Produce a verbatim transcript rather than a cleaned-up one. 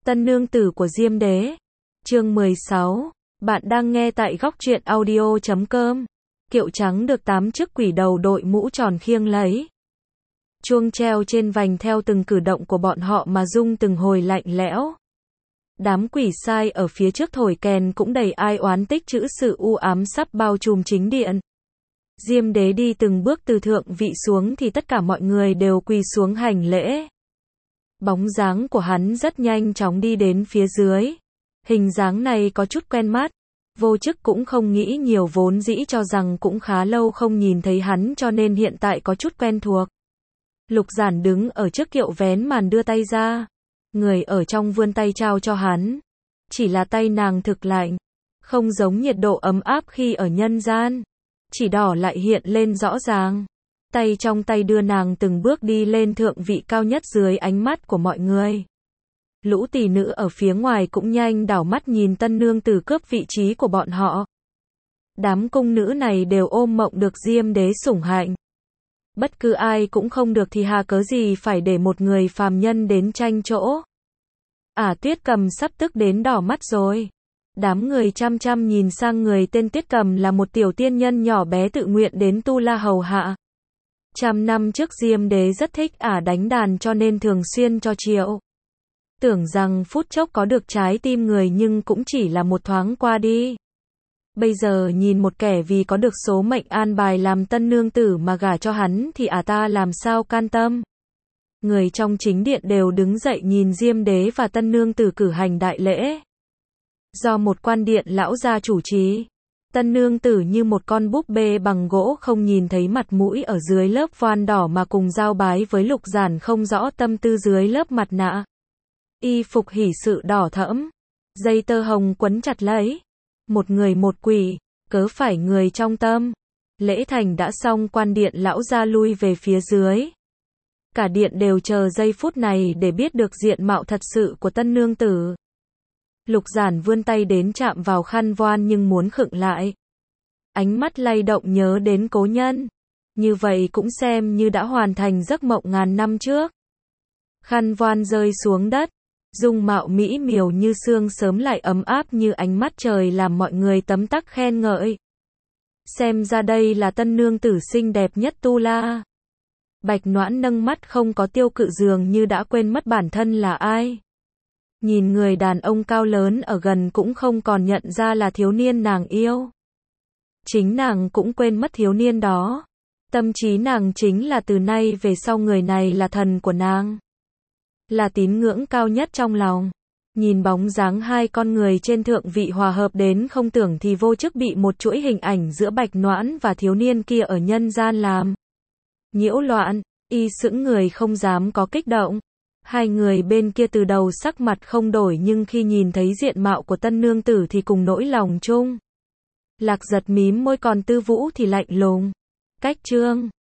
Tân nương tử của Diêm Đế. Chương mười sáu. Bạn đang nghe tại góc truyện audio chấm com. Kiệu trắng được tám chiếc quỷ đầu đội mũ tròn khiêng lấy. Chuông treo trên vành theo từng cử động của bọn họ mà rung từng hồi lạnh lẽo. Đám quỷ sai ở phía trước thổi kèn cũng đầy ai oán tích trữ sự u ám sắp bao trùm chính điện. Diêm Đế đi từng bước từ thượng vị xuống thì tất cả mọi người đều quỳ xuống hành lễ. Bóng dáng của hắn rất nhanh chóng đi đến phía dưới. Hình dáng này có chút quen mắt. Vô Chức cũng không nghĩ nhiều, vốn dĩ cho rằng cũng khá lâu không nhìn thấy hắn cho nên hiện tại có chút quen thuộc. Lục Giản đứng ở trước kiệu vén màn đưa tay ra. Người ở trong vươn tay trao cho hắn. Chỉ là tay nàng thực lạnh. Không giống nhiệt độ ấm áp khi ở nhân gian. Chỉ đỏ lại hiện lên rõ ràng. Tay trong tay đưa nàng từng bước đi lên thượng vị cao nhất dưới ánh mắt của mọi người. Lũ tỷ nữ ở phía ngoài cũng nhanh đảo mắt nhìn tân nương tử cướp vị trí của bọn họ. Đám cung nữ này đều ôm mộng được Diêm Đế sủng hạnh. Bất cứ ai cũng không được thì hà cớ gì phải để một người phàm nhân đến tranh chỗ. À, Tuyết Cầm sắp tức đến đỏ mắt rồi. Đám người chăm chăm nhìn sang người tên Tuyết Cầm là một tiểu tiên nhân nhỏ bé tự nguyện đến Tu La hầu hạ. Trăm năm trước Diêm Đế rất thích ả đánh đàn cho nên thường xuyên cho triệu. Tưởng rằng phút chốc có được trái tim người nhưng cũng chỉ là một thoáng qua đi. Bây giờ nhìn một kẻ vì có được số mệnh an bài làm tân nương tử mà gả cho hắn thì ả ta làm sao can tâm. Người trong chính điện đều đứng dậy nhìn Diêm Đế và tân nương tử cử hành đại lễ. Do một quan điện lão gia chủ trì. Tân nương tử như một con búp bê bằng gỗ không nhìn thấy mặt mũi ở dưới lớp voan đỏ mà cùng giao bái với Lục Giản không rõ tâm tư dưới lớp mặt nạ. Y phục hỉ sự đỏ thẫm, dây tơ hồng quấn chặt lấy. Một người một quỷ, cớ phải người trong tâm. Lễ thành đã xong, quan điện lão gia lui về phía dưới. Cả điện đều chờ giây phút này để biết được diện mạo thật sự của tân nương tử. Lục Giản vươn tay đến chạm vào khăn voan nhưng muốn khựng lại. Ánh mắt lay động nhớ đến cố nhân. Như vậy cũng xem như đã hoàn thành giấc mộng ngàn năm trước. Khăn voan rơi xuống đất. Dung mạo mỹ miều như sương sớm lại ấm áp như ánh mắt trời làm mọi người tấm tắc khen ngợi. Xem ra đây là tân nương tử xinh đẹp nhất Tu La. Bạch Noãn nâng mắt không có tiêu cự, dường như đã quên mất bản thân là ai. Nhìn người đàn ông cao lớn ở gần cũng không còn nhận ra là thiếu niên nàng yêu. Chính nàng cũng quên mất thiếu niên đó. Tâm trí nàng chính là từ nay về sau người này là thần của nàng. Là tín ngưỡng cao nhất trong lòng. Nhìn bóng dáng hai con người trên thượng vị hòa hợp đến không tưởng thì Vô Chức bị một chuỗi hình ảnh giữa Bạch Noãn và thiếu niên kia ở nhân gian làm nhiễu loạn. Y sững người không dám có kích động. Hai người bên kia từ đầu sắc mặt không đổi nhưng khi nhìn thấy diện mạo của tân nương tử thì cùng nỗi lòng chung. Lạc Giật mím môi, còn Tư Vũ thì lạnh lùng. Cách trương.